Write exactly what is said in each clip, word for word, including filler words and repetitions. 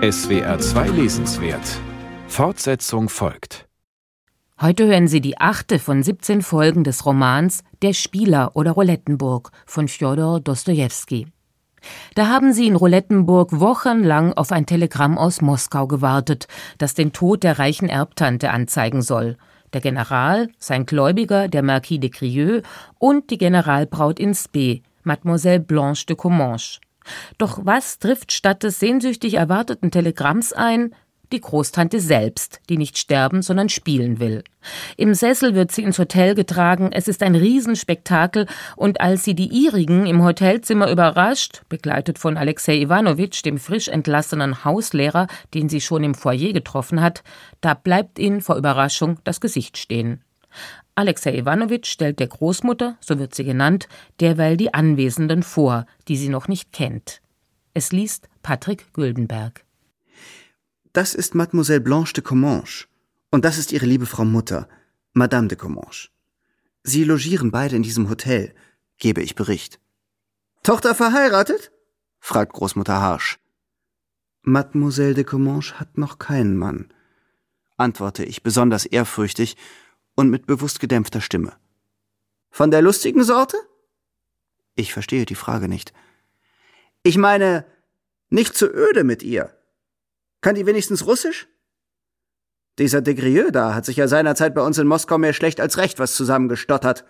S W R zwei Lesenswert. Fortsetzung folgt. Heute hören Sie die achte von siebzehn Folgen des Romans Der Spieler oder Roulettenburg von Fjodor Dostojewski. Da haben sie in Roulettenburg wochenlang auf ein Telegramm aus Moskau gewartet, das den Tod der reichen Erbtante anzeigen soll. Der General, sein Gläubiger, der Marquis de Grieux und die Generalbraut in Spee, Mademoiselle Blanche de Comminges. Doch was trifft statt des sehnsüchtig erwarteten Telegramms ein? Die Großtante selbst, die nicht sterben, sondern spielen will. Im Sessel wird sie ins Hotel getragen, es ist ein Riesenspektakel, und als sie die ihrigen im Hotelzimmer überrascht, begleitet von Alexei Iwanowitsch, dem frisch entlassenen Hauslehrer, den sie schon im Foyer getroffen hat, da bleibt ihnen vor Überraschung das Gesicht stehen. Alexei Iwanowitsch stellt der Großmutter, so wird sie genannt, derweil die Anwesenden vor, die sie noch nicht kennt. Es liest Patrick Güldenberg. Das ist Mademoiselle Blanche de Comminges. Und das ist ihre liebe Frau Mutter, Madame de Comminges. Sie logieren beide in diesem Hotel, gebe ich Bericht. Tochter verheiratet? Fragt Großmutter harsch. Mademoiselle de Comminges hat noch keinen Mann, antworte ich besonders ehrfürchtig und mit bewusst gedämpfter Stimme. Von der lustigen Sorte? Ich verstehe die Frage nicht. Ich meine, nicht zu öde mit ihr. Kann die wenigstens Russisch? Dieser de Grieux da hat sich ja seinerzeit bei uns in Moskau mehr schlecht als recht was zusammengestottert.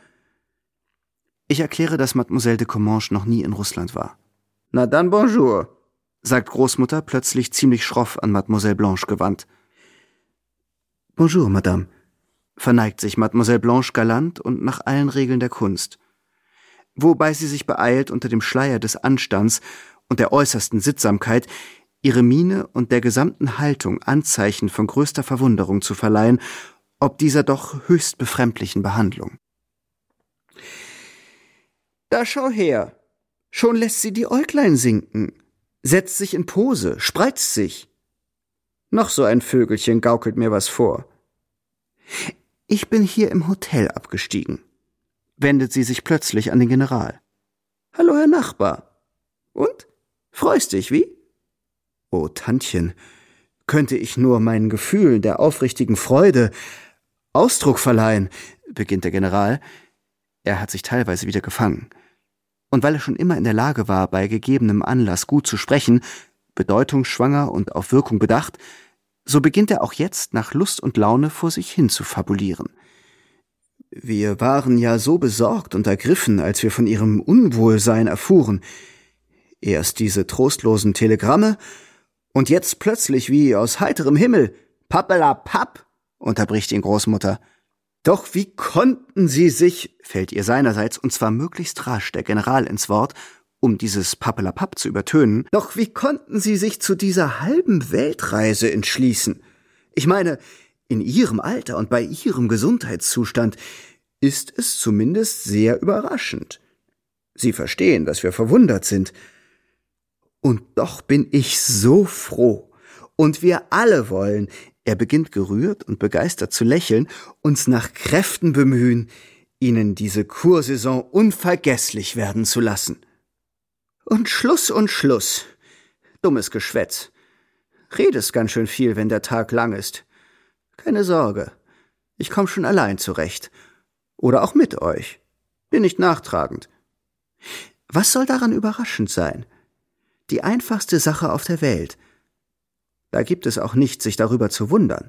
Ich erkläre, dass Mademoiselle de Comminges noch nie in Russland war. Na dann bonjour, sagt Großmutter plötzlich ziemlich schroff an Mademoiselle Blanche gewandt. Bonjour, Madame, verneigt sich Mademoiselle Blanche galant und nach allen Regeln der Kunst. Wobei sie sich beeilt, unter dem Schleier des Anstands und der äußersten Sittsamkeit ihre Miene und der gesamten Haltung Anzeichen von größter Verwunderung zu verleihen, ob dieser doch höchst befremdlichen Behandlung. Da schau her, schon lässt sie die Äuglein sinken, setzt sich in Pose, spreizt sich. Noch so ein Vögelchen gaukelt mir was vor. Ich bin hier im Hotel abgestiegen, wendet sie sich plötzlich an den General. Hallo, Herr Nachbar. Und? Freust dich, wie? Oh, Tantchen, könnte ich nur meinen Gefühlen der aufrichtigen Freude Ausdruck verleihen, beginnt der General. Er hat sich teilweise wieder gefangen. Und weil er schon immer in der Lage war, bei gegebenem Anlass gut zu sprechen, bedeutungsschwanger und auf Wirkung bedacht, so beginnt er auch jetzt nach Lust und Laune vor sich hin zu fabulieren. Wir waren ja so besorgt und ergriffen, als wir von ihrem Unwohlsein erfuhren. Erst diese trostlosen Telegramme, und jetzt plötzlich wie aus heiterem Himmel, Pappelapapp, unterbricht ihn Großmutter. Doch wie konnten Sie sich, fällt ihr seinerseits, und zwar möglichst rasch der General ins Wort, um dieses Pappelapapp zu übertönen, doch wie konnten Sie sich zu dieser halben Weltreise entschließen? Ich meine, in Ihrem Alter und bei Ihrem Gesundheitszustand ist es zumindest sehr überraschend. Sie verstehen, dass wir verwundert sind. Und doch bin ich so froh. Und wir alle wollen, er beginnt gerührt und begeistert zu lächeln, uns nach Kräften bemühen, Ihnen diese Kursaison unvergesslich werden zu lassen. Und Schluss und Schluss. Dummes Geschwätz. Redest ganz schön viel, wenn der Tag lang ist. Keine Sorge, ich komm schon allein zurecht. Oder auch mit euch. Bin nicht nachtragend. Was soll daran überraschend sein? Die einfachste Sache auf der Welt. Da gibt es auch nichts, sich darüber zu wundern.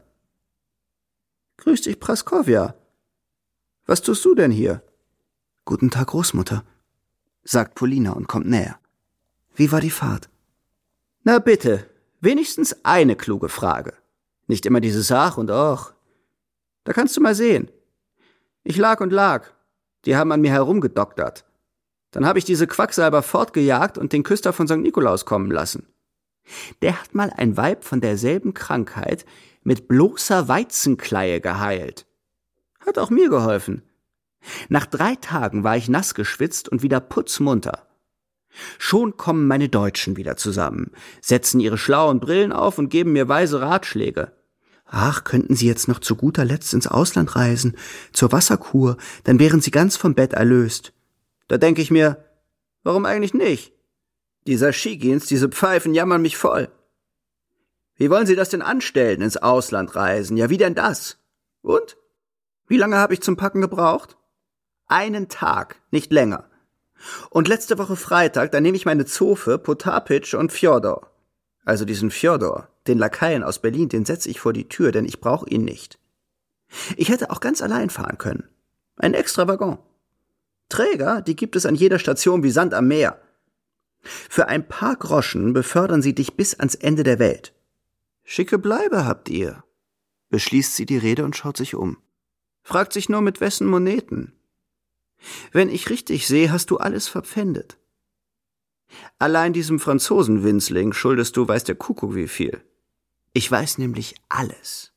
Grüß dich, Praskowja. Was tust du denn hier? Guten Tag, Großmutter, sagt Polina und kommt näher. Wie war die Fahrt? Na bitte, wenigstens eine kluge Frage. Nicht immer dieses Ach und Och. Da kannst du mal sehen. Ich lag und lag. Die haben an mir herumgedoktert. Dann habe ich diese Quacksalber fortgejagt und den Küster von Sankt Nikolaus kommen lassen. Der hat mal ein Weib von derselben Krankheit mit bloßer Weizenkleie geheilt. Hat auch mir geholfen. Nach drei Tagen war ich nass geschwitzt und wieder putzmunter. Schon kommen meine Deutschen wieder zusammen, setzen ihre schlauen Brillen auf und geben mir weise Ratschläge. Ach, könnten Sie jetzt noch zu guter Letzt ins Ausland reisen, zur Wasserkur, dann wären Sie ganz vom Bett erlöst. Da denke ich mir, warum eigentlich nicht? Dieser Skigins, diese Pfeifen jammern mich voll. Wie wollen Sie das denn anstellen, ins Ausland reisen? Ja, wie denn das? Und? Wie lange habe ich zum Packen gebraucht? Einen Tag, nicht länger. Und letzte Woche Freitag, da nehme ich meine Zofe, Potapitsch und Fjodor. Also diesen Fjodor, den Lakaien aus Berlin, den setze ich vor die Tür, denn ich brauche ihn nicht. Ich hätte auch ganz allein fahren können. Ein extra Waggon. Träger, die gibt es an jeder Station wie Sand am Meer. Für ein paar Groschen befördern sie dich bis ans Ende der Welt. Schicke Bleibe habt ihr, beschließt sie die Rede und schaut sich um. Fragt sich nur, mit wessen Moneten. Wenn ich richtig sehe, hast du alles verpfändet. Allein diesem Franzosen-Winzling schuldest du weiß der Kuckuck wie viel. Ich weiß nämlich alles.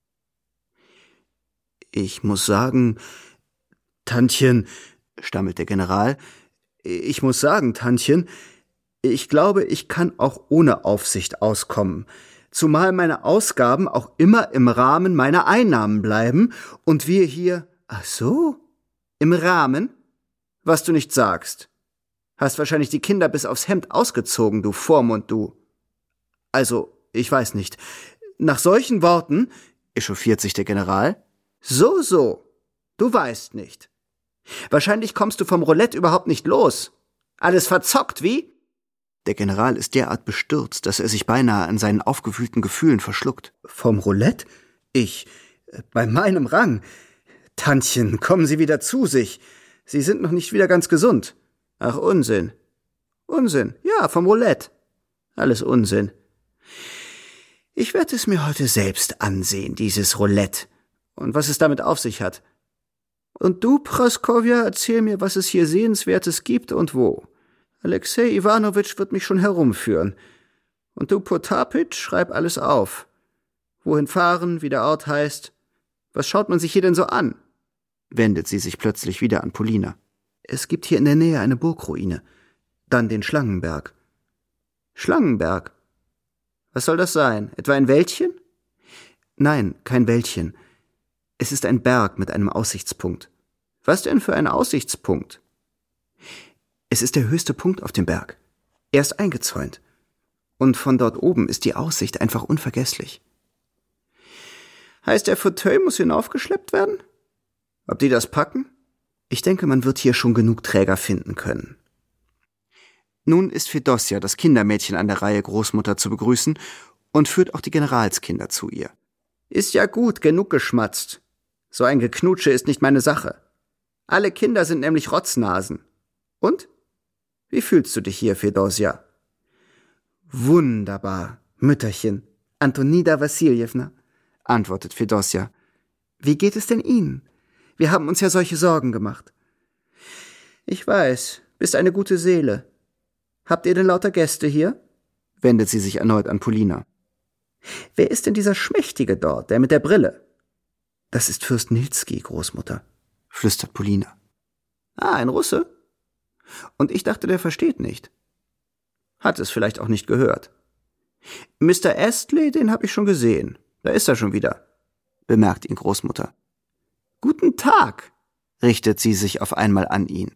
Ich muss sagen, Tantchen, stammelt der General, ich muss sagen, Tantchen, ich glaube, ich kann auch ohne Aufsicht auskommen, zumal meine Ausgaben auch immer im Rahmen meiner Einnahmen bleiben und wir hier... Ach so, im Rahmen? Was du nicht sagst. Hast wahrscheinlich die Kinder bis aufs Hemd ausgezogen, du Vormund, du. Also, ich weiß nicht. Nach solchen Worten, echauffiert sich der General, so, so, du weißt nicht. Wahrscheinlich kommst du vom Roulette überhaupt nicht los. Alles verzockt, wie? Der General ist derart bestürzt, dass er sich beinahe an seinen aufgewühlten Gefühlen verschluckt. Vom Roulette? Ich, bei meinem Rang. Tantchen, kommen Sie wieder zu sich. Sie sind noch nicht wieder ganz gesund. Ach, Unsinn. Unsinn, ja, vom Roulette. Alles Unsinn. Ich werde es mir heute selbst ansehen, dieses Roulette. Und was es damit auf sich hat. Und du, Praskowja, erzähl mir, was es hier Sehenswertes gibt und wo. Alexei Iwanowitsch wird mich schon herumführen. Und du, Potapitsch, schreib alles auf. Wohin fahren, wie der Ort heißt. Was schaut man sich hier denn so an? Wendet sie sich plötzlich wieder an Polina. Es gibt hier in der Nähe eine Burgruine. Dann den Schlangenberg. Schlangenberg? Was soll das sein? Etwa ein Wäldchen? Nein, kein Wäldchen. Es ist ein Berg mit einem Aussichtspunkt. Was denn für ein Aussichtspunkt? Es ist der höchste Punkt auf dem Berg. Er ist eingezäunt. Und von dort oben ist die Aussicht einfach unvergesslich. Heißt, der Fauteuil muss hinaufgeschleppt werden? Ob die das packen? Ich denke, man wird hier schon genug Träger finden können. Nun ist Fedosja, das Kindermädchen, an der Reihe, Großmutter zu begrüßen und führt auch die Generalskinder zu ihr. Ist ja gut, genug geschmatzt. So ein Geknutsche ist nicht meine Sache. Alle Kinder sind nämlich Rotznasen. Und? Wie fühlst du dich hier, Fedosja? Wunderbar, Mütterchen, Antonida Wassiljewna, antwortet Fedosja. Wie geht es denn Ihnen? Wir haben uns ja solche Sorgen gemacht. Ich weiß, bist eine gute Seele. Habt ihr denn lauter Gäste hier? Wendet sie sich erneut an Polina. Wer ist denn dieser Schmächtige dort, der mit der Brille? Das ist Fürst Nilski, Großmutter, flüstert Polina. Ah, ein Russe? Und ich dachte, der versteht nicht. Hat es vielleicht auch nicht gehört. Mister Astley, den hab ich schon gesehen. Da ist er schon wieder, bemerkt ihn Großmutter. Guten Tag, richtet sie sich auf einmal an ihn.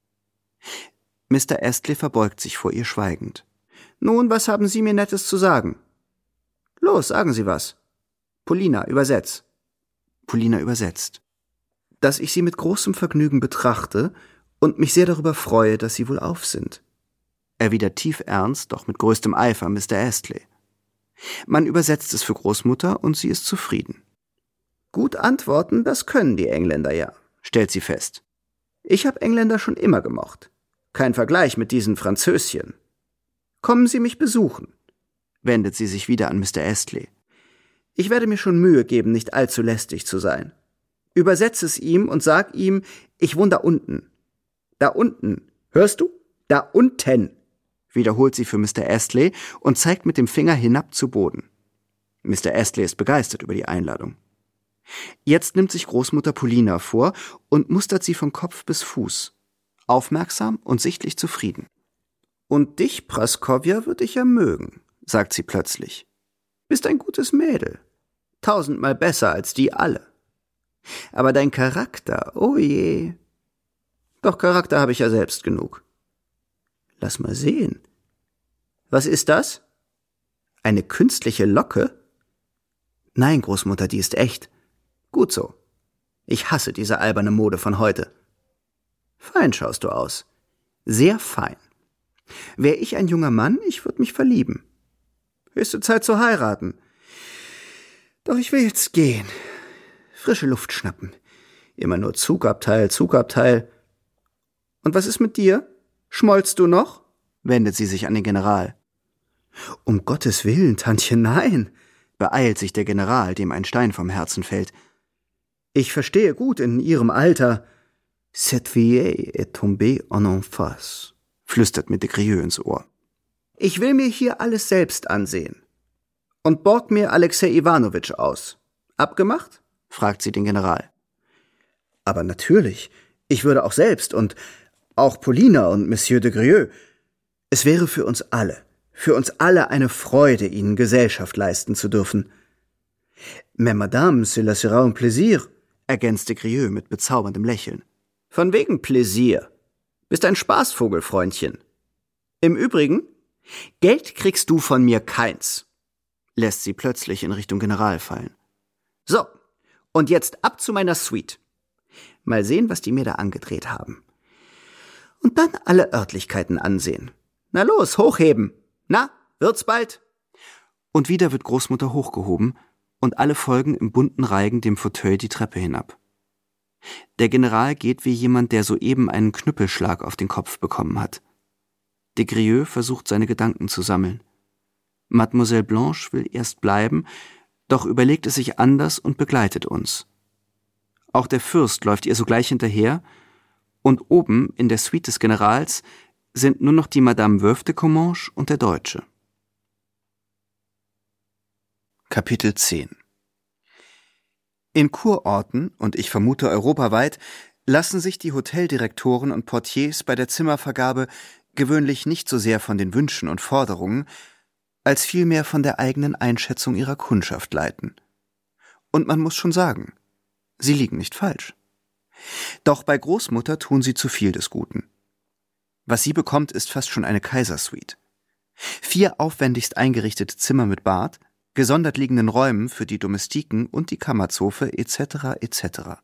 Mister Astley verbeugt sich vor ihr schweigend. Nun, was haben Sie mir Nettes zu sagen? Los, sagen Sie was. Polina, übersetz. Polina übersetzt. Dass ich Sie mit großem Vergnügen betrachte und mich sehr darüber freue, dass Sie wohlauf sind. Erwidert tief ernst, doch mit größtem Eifer Mister Astley. Man übersetzt es für Großmutter und sie ist zufrieden. Gut antworten, das können die Engländer ja, stellt sie fest. Ich habe Engländer schon immer gemocht. Kein Vergleich mit diesen Französchen. Kommen Sie mich besuchen, wendet sie sich wieder an Mister Astley. Ich werde mir schon Mühe geben, nicht allzu lästig zu sein. Übersetze es ihm und sag ihm, ich wohne da unten. Da unten, hörst du? Da unten, wiederholt sie für Mister Astley und zeigt mit dem Finger hinab zu Boden. Mister Astley ist begeistert über die Einladung. Jetzt nimmt sich Großmutter Polina vor und mustert sie von Kopf bis Fuß. Aufmerksam und sichtlich zufrieden. Und dich, Praskowja, würde ich ja mögen, sagt sie plötzlich. Bist ein gutes Mädel. Tausendmal besser als die alle. Aber dein Charakter, oh je. Doch Charakter habe ich ja selbst genug. Lass mal sehen. Was ist das? Eine künstliche Locke? Nein, Großmutter, die ist echt. Gut so. Ich hasse diese alberne Mode von heute. Fein schaust du aus. Sehr fein. Wär ich ein junger Mann, ich würde mich verlieben. Höchste Zeit zu heiraten. Doch ich will jetzt gehen. Frische Luft schnappen. Immer nur Zugabteil, Zugabteil. Und was ist mit dir? Schmollst du noch? Wendet sie sich an den General. Um Gottes Willen, Tantchen, nein, beeilt sich der General, dem ein Stein vom Herzen fällt. Ich verstehe gut in Ihrem Alter. Cette vieille est tombée en enfer, flüstert mir de Grieux ins Ohr. Ich will mir hier alles selbst ansehen. Und borg mir Alexei Iwanowitsch aus. Abgemacht? Fragt sie den General. Aber natürlich, ich würde auch selbst und auch Polina und Monsieur de Grieux. Es wäre für uns alle, für uns alle eine Freude, Ihnen Gesellschaft leisten zu dürfen. Mais madame, cela sera un plaisir, ergänzte Grieux mit bezauberndem Lächeln. Von wegen Pläsier. Bist ein Spaßvogel, Freundchen. Im Übrigen, Geld kriegst du von mir keins, lässt sie plötzlich in Richtung General fallen. So, und jetzt ab zu meiner Suite. Mal sehen, was die mir da angedreht haben. Und dann alle Örtlichkeiten ansehen. Na los, hochheben. Na, wird's bald? Und wieder wird Großmutter hochgehoben und alle folgen im bunten Reigen dem Fauteuil die Treppe hinab. Der General geht wie jemand, der soeben einen Knüppelschlag auf den Kopf bekommen hat. De Grieux versucht seine Gedanken zu sammeln. Mademoiselle Blanche will erst bleiben, doch überlegt es sich anders und begleitet uns. Auch der Fürst läuft ihr sogleich hinterher, und oben in der Suite des Generals sind nur noch die Madame Veuve de Comminges und der Deutsche. Kapitel zehn. In Kurorten, und ich vermute europaweit, lassen sich die Hoteldirektoren und Portiers bei der Zimmervergabe gewöhnlich nicht so sehr von den Wünschen und Forderungen, als vielmehr von der eigenen Einschätzung ihrer Kundschaft leiten. Und man muss schon sagen, sie liegen nicht falsch. Doch bei Großmutter tun sie zu viel des Guten. Was sie bekommt, ist fast schon eine Kaisersuite. Vier aufwendigst eingerichtete Zimmer mit Bad, gesondert liegenden Räumen für die Domestiken und die Kammerzofe et cetera et cetera.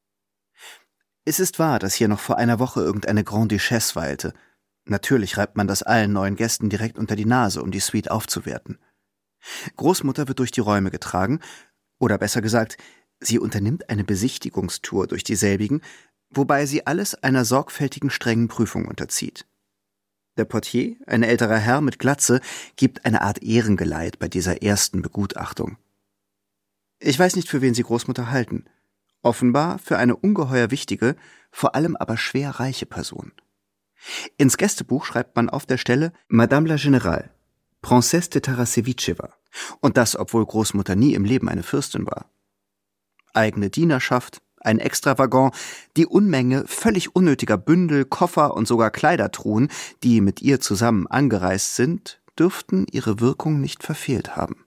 Es ist wahr, dass hier noch vor einer Woche irgendeine Grande Duchesse weilte. Natürlich reibt man das allen neuen Gästen direkt unter die Nase, um die Suite aufzuwerten. Großmutter wird durch die Räume getragen, oder besser gesagt, sie unternimmt eine Besichtigungstour durch dieselbigen, wobei sie alles einer sorgfältigen, strengen Prüfung unterzieht. Der Portier, ein älterer Herr mit Glatze, gibt eine Art Ehrengeleit bei dieser ersten Begutachtung. Ich weiß nicht, für wen Sie Großmutter halten. Offenbar für eine ungeheuer wichtige, vor allem aber schwer reiche Person. Ins Gästebuch schreibt man auf der Stelle Madame la Générale, Princesse de Tarasevitschewa, und das, obwohl Großmutter nie im Leben eine Fürstin war. Eigene Dienerschaft, ein Extrawaggon, die Unmenge völlig unnötiger Bündel, Koffer und sogar Kleidertruhen, die mit ihr zusammen angereist sind, dürften ihre Wirkung nicht verfehlt haben.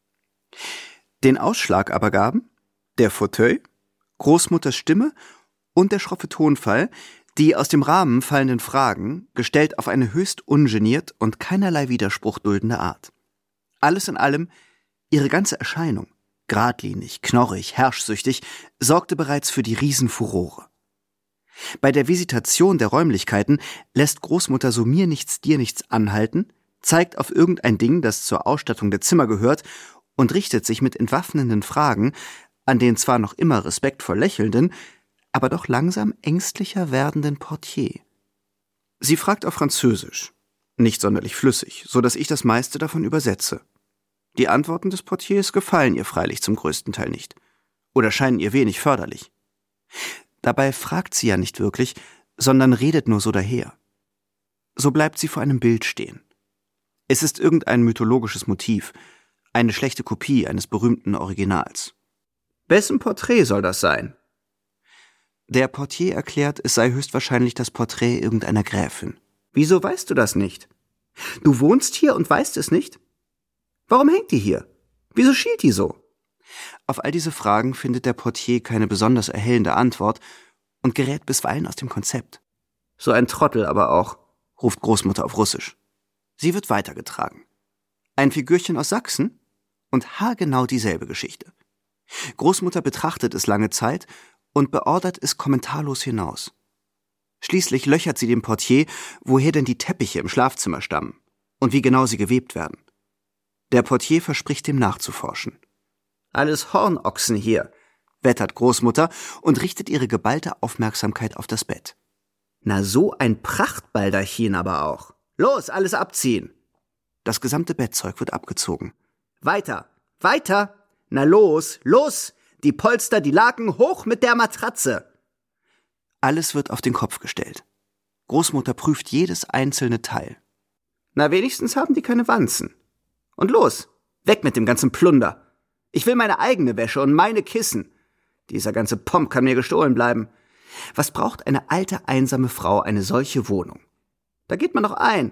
Den Ausschlag aber gaben der Fauteuil, Großmutters Stimme und der schroffe Tonfall, die aus dem Rahmen fallenden Fragen, gestellt auf eine höchst ungeniert und keinerlei Widerspruch duldende Art. Alles in allem, ihre ganze Erscheinung, geradlinig, knorrig, herrschsüchtig, sorgte bereits für die Riesenfurore. Bei der Visitation der Räumlichkeiten lässt Großmutter so mir nichts, dir nichts anhalten, zeigt auf irgendein Ding, das zur Ausstattung der Zimmer gehört, und richtet sich mit entwaffnenden Fragen an den zwar noch immer respektvoll lächelnden, aber doch langsam ängstlicher werdenden Portier. Sie fragt auf Französisch, nicht sonderlich flüssig, so dass ich das meiste davon übersetze. Die Antworten des Portiers gefallen ihr freilich zum größten Teil nicht oder scheinen ihr wenig förderlich. Dabei fragt sie ja nicht wirklich, sondern redet nur so daher. So bleibt sie vor einem Bild stehen. Es ist irgendein mythologisches Motiv, eine schlechte Kopie eines berühmten Originals. Wessen Porträt soll das sein? Der Portier erklärt, es sei höchstwahrscheinlich das Porträt irgendeiner Gräfin. Wieso weißt du das nicht? Du wohnst hier und weißt es nicht? Warum hängt die hier? Wieso schielt die so? Auf all diese Fragen findet der Portier keine besonders erhellende Antwort und gerät bisweilen aus dem Konzept. So ein Trottel aber auch, ruft Großmutter auf Russisch. Sie wird weitergetragen. Ein Figürchen aus Sachsen? Und haargenau dieselbe Geschichte. Großmutter betrachtet es lange Zeit und beordert es kommentarlos hinaus. Schließlich löchert sie den Portier, woher denn die Teppiche im Schlafzimmer stammen und wie genau sie gewebt werden. Der Portier verspricht dem nachzuforschen. »Alles Hornochsen hier«, wettert Großmutter und richtet ihre geballte Aufmerksamkeit auf das Bett. »Na, so ein Prachtbaldachin aber auch. Los, alles abziehen!« Das gesamte Bettzeug wird abgezogen. »Weiter, weiter! Na los, los! Die Polster, die Laken, hoch mit der Matratze!« Alles wird auf den Kopf gestellt. Großmutter prüft jedes einzelne Teil. »Na, wenigstens haben die keine Wanzen. Und los, weg mit dem ganzen Plunder. Ich will meine eigene Wäsche und meine Kissen. Dieser ganze Pomp kann mir gestohlen bleiben. Was braucht eine alte, einsame Frau eine solche Wohnung? Da geht man doch ein.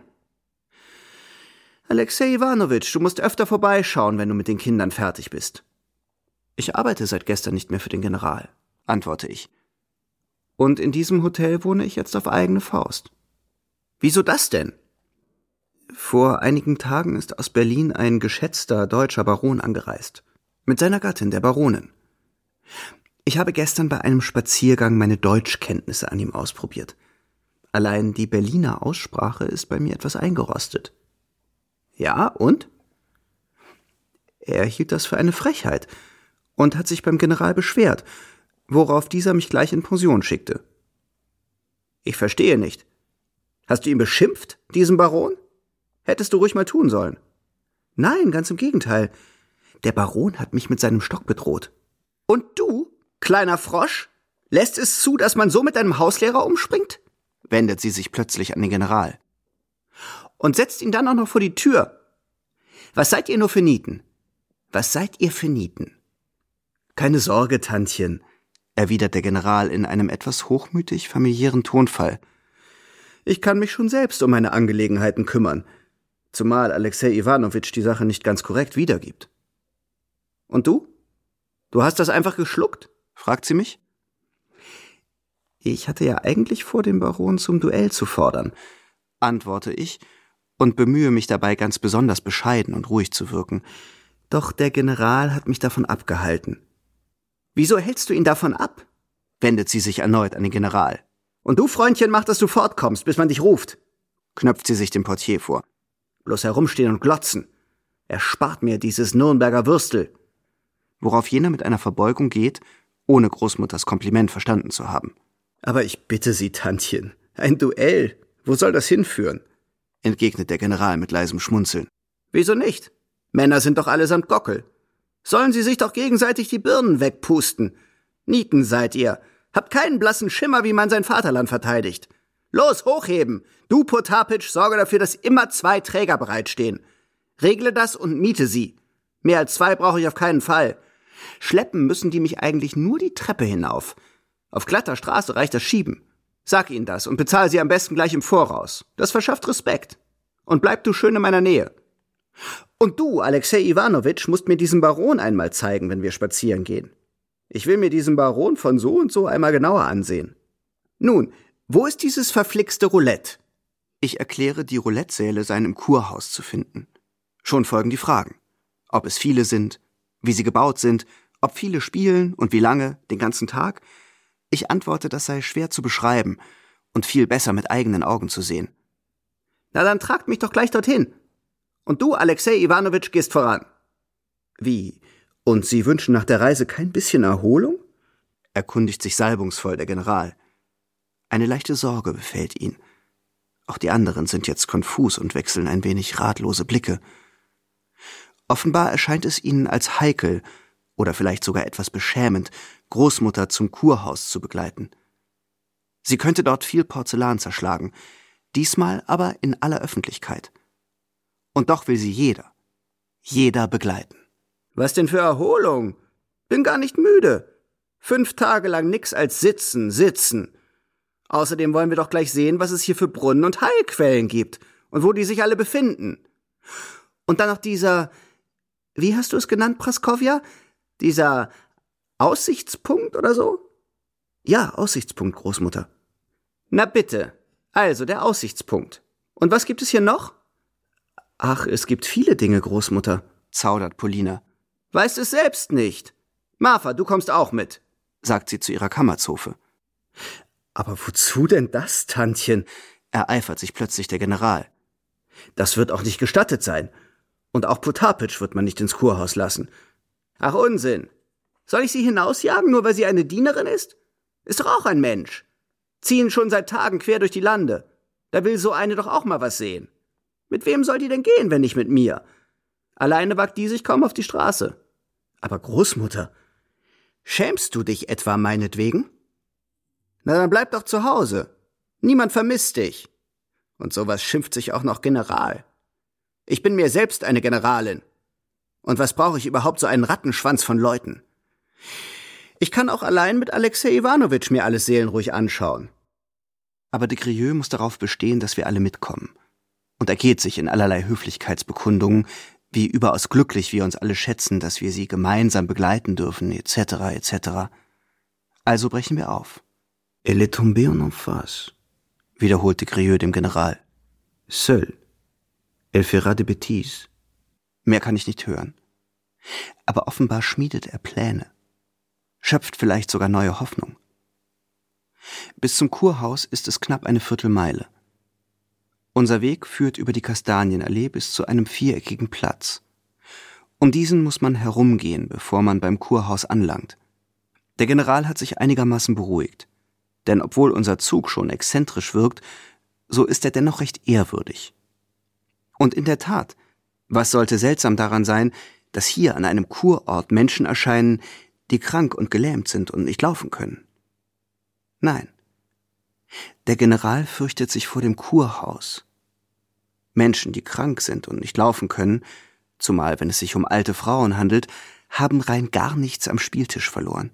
Alexej Iwanowitsch, du musst öfter vorbeischauen, wenn du mit den Kindern fertig bist.« »Ich arbeite seit gestern nicht mehr für den General«, antworte ich. »Und in diesem Hotel wohne ich jetzt auf eigene Faust.« »Wieso das denn?« »Vor einigen Tagen ist aus Berlin ein geschätzter deutscher Baron angereist. Mit seiner Gattin, der Baronin. Ich habe gestern bei einem Spaziergang meine Deutschkenntnisse an ihm ausprobiert. Allein die Berliner Aussprache ist bei mir etwas eingerostet.« »Ja, und?« Er hielt das für eine Frechheit und hat sich beim General beschwert, worauf dieser mich gleich in Pension schickte.« »Ich verstehe nicht. Hast du ihn beschimpft, diesen Baron? Hättest du ruhig mal tun sollen.« »Nein, ganz im Gegenteil. Der Baron hat mich mit seinem Stock bedroht.« »Und du, kleiner Frosch, lässt es zu, dass man so mit einem Hauslehrer umspringt?« wendet sie sich plötzlich an den General. »Und setzt ihn dann auch noch vor die Tür. Was seid ihr nur für Nieten? Was seid ihr für Nieten?« »Keine Sorge, Tantchen«, erwidert der General in einem etwas hochmütig familiären Tonfall. »Ich kann mich schon selbst um meine Angelegenheiten kümmern, zumal Alexej Iwanowitsch die Sache nicht ganz korrekt wiedergibt.« »Und du? Du hast das einfach geschluckt?« fragt sie mich. »Ich hatte ja eigentlich vor, den Baron zum Duell zu fordern«, antworte ich und bemühe mich dabei, ganz besonders bescheiden und ruhig zu wirken. Doch der General hat mich davon abgehalten. »Wieso hältst du ihn davon ab?« wendet sie sich erneut an den General. »Und du, Freundchen, mach, dass du fortkommst, bis man dich ruft«, knöpft sie sich dem Portier vor. »Bloß herumstehen und glotzen. Erspart mir dieses Nürnberger Würstel.« Worauf jener mit einer Verbeugung geht, ohne Großmutters Kompliment verstanden zu haben. »Aber ich bitte Sie, Tantchen, ein Duell, wo soll das hinführen?« entgegnet der General mit leisem Schmunzeln. »Wieso nicht? Männer sind doch allesamt Gockel. Sollen sie sich doch gegenseitig die Birnen wegpusten. Nieten seid ihr. Habt keinen blassen Schimmer, wie man sein Vaterland verteidigt. Los, hochheben! Du, Potapitsch, sorge dafür, dass immer zwei Träger bereitstehen. Regle das und miete sie. Mehr als zwei brauche ich auf keinen Fall. Schleppen müssen die mich eigentlich nur die Treppe hinauf. Auf glatter Straße reicht das Schieben. Sag ihnen das und bezahl sie am besten gleich im Voraus. Das verschafft Respekt. Und bleib du schön in meiner Nähe. Und du, Alexej Iwanowitsch, musst mir diesen Baron einmal zeigen, wenn wir spazieren gehen. Ich will mir diesen Baron von so und so einmal genauer ansehen. Nun, wo ist dieses verflixte Roulette?« Ich erkläre, die Roulette-Säle seien im Kurhaus zu finden. Schon folgen die Fragen. Ob es viele sind, wie sie gebaut sind, ob viele spielen und wie lange, den ganzen Tag. Ich antworte, das sei schwer zu beschreiben und viel besser mit eigenen Augen zu sehen. »Na, dann tragt mich doch gleich dorthin. Und du, Alexej Iwanowitsch, gehst voran.« »Wie? Und Sie wünschen nach der Reise kein bisschen Erholung?« erkundigt sich salbungsvoll der General. Eine leichte Sorge befällt ihn. Auch die anderen sind jetzt konfus und wechseln ein wenig ratlose Blicke. Offenbar erscheint es ihnen als heikel oder vielleicht sogar etwas beschämend, Großmutter zum Kurhaus zu begleiten. Sie könnte dort viel Porzellan zerschlagen, diesmal aber in aller Öffentlichkeit. Und doch will sie jeder, jeder begleiten. »Was denn für Erholung? Bin gar nicht müde. Fünf Tage lang nix als sitzen, sitzen. Außerdem wollen wir doch gleich sehen, was es hier für Brunnen und Heilquellen gibt und wo die sich alle befinden. Und dann noch dieser, wie hast du es genannt, Praskowja? Dieser Aussichtspunkt oder so?« »Ja, Aussichtspunkt, Großmutter.« »Na bitte, also der Aussichtspunkt. Und was gibt es hier noch?« Ach, es gibt viele Dinge, Großmutter, zaudert Polina. Weißt es selbst nicht. Martha, du kommst auch mit, sagt sie zu ihrer Kammerzofe. Aber wozu denn das, Tantchen? Ereifert sich plötzlich der General. Das wird auch nicht gestattet sein. Und auch Potapitch wird man nicht ins Kurhaus lassen. Ach, Unsinn. Soll ich sie hinausjagen, nur weil sie eine Dienerin ist? Ist doch auch ein Mensch. Ziehen schon seit Tagen quer durch die Lande. Da will so eine doch auch mal was sehen. Mit wem soll die denn gehen, wenn nicht mit mir? Alleine wagt die sich kaum auf die Straße. Aber Großmutter, schämst du dich etwa meinetwegen? Na, dann bleib doch zu Hause. Niemand vermisst dich. Und sowas schimpft sich auch noch General. Ich bin mir selbst eine Generalin. Und was brauche ich überhaupt so einen Rattenschwanz von Leuten? Ich kann auch allein mit Alexei Iwanowitsch mir alles seelenruhig anschauen. Aber de Grieux muss darauf bestehen, dass wir alle mitkommen. Und ergeht sich in allerlei Höflichkeitsbekundungen, wie überaus glücklich wir uns alle schätzen, dass wir sie gemeinsam begleiten dürfen, et cetera et cetera. Also brechen wir auf. Elle est tombée en face, wiederholte Grieux dem General. Seul. Elle fera des bêtises. Mehr kann ich nicht hören. Aber offenbar schmiedet er Pläne. Schöpft vielleicht sogar neue Hoffnung. Bis zum Kurhaus ist es knapp eine Viertelmeile. Unser Weg führt über die Kastanienallee bis zu einem viereckigen Platz. Um diesen muss man herumgehen, bevor man beim Kurhaus anlangt. Der General hat sich einigermaßen beruhigt. Denn obwohl unser Zug schon exzentrisch wirkt, so ist er dennoch recht ehrwürdig. Und in der Tat, was sollte seltsam daran sein, dass hier an einem Kurort Menschen erscheinen, die krank und gelähmt sind und nicht laufen können? Nein. Der General fürchtet sich vor dem Kurhaus. Menschen, die krank sind und nicht laufen können, zumal wenn es sich um alte Frauen handelt, haben rein gar nichts am Spieltisch verloren.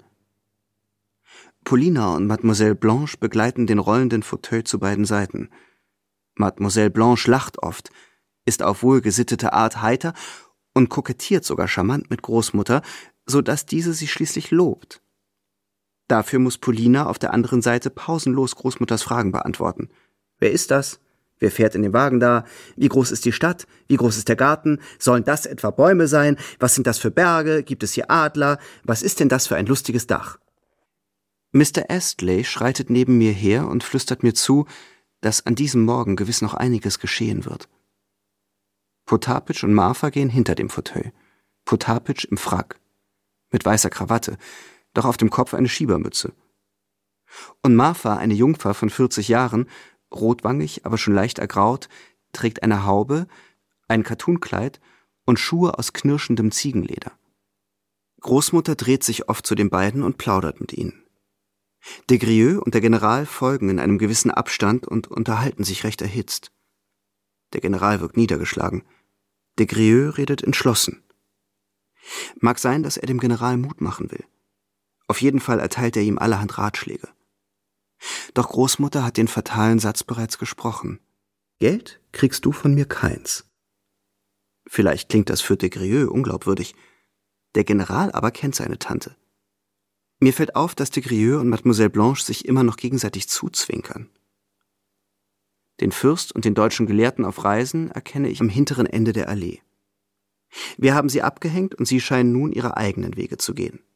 Polina und Mademoiselle Blanche begleiten den rollenden Fauteuil zu beiden Seiten. Mademoiselle Blanche lacht oft, ist auf wohlgesittete Art heiter und kokettiert sogar charmant mit Großmutter, so dass diese sie schließlich lobt. Dafür muss Polina auf der anderen Seite pausenlos Großmutters Fragen beantworten. Wer ist das? Wer fährt in dem Wagen da? Wie groß ist die Stadt? Wie groß ist der Garten? Sollen das etwa Bäume sein? Was sind das für Berge? Gibt es hier Adler? Was ist denn das für ein lustiges Dach? Mister Astley schreitet neben mir her und flüstert mir zu, dass an diesem Morgen gewiss noch einiges geschehen wird. Potapitch und Martha gehen hinter dem Fauteuil. Potapitch im Frack, mit weißer Krawatte, doch auf dem Kopf eine Schiebermütze. Und Martha, eine Jungfer von vierzig Jahren, rotwangig, aber schon leicht ergraut, trägt eine Haube, ein Kattunkleid und Schuhe aus knirschendem Ziegenleder. Großmutter dreht sich oft zu den beiden und plaudert mit ihnen. De Grieux und der General folgen in einem gewissen Abstand und unterhalten sich recht erhitzt. Der General wirkt niedergeschlagen. De Grieux redet entschlossen. Mag sein, dass er dem General Mut machen will. Auf jeden Fall erteilt er ihm allerhand Ratschläge. Doch Großmutter hat den fatalen Satz bereits gesprochen. Geld kriegst du von mir keins. Vielleicht klingt das für de Grieux unglaubwürdig. Der General aber kennt seine Tante. Mir fällt auf, dass de Grieux und Mademoiselle Blanche sich immer noch gegenseitig zuzwinkern. Den Fürst und den deutschen Gelehrten auf Reisen erkenne ich am hinteren Ende der Allee. Wir haben sie abgehängt und sie scheinen nun ihre eigenen Wege zu gehen.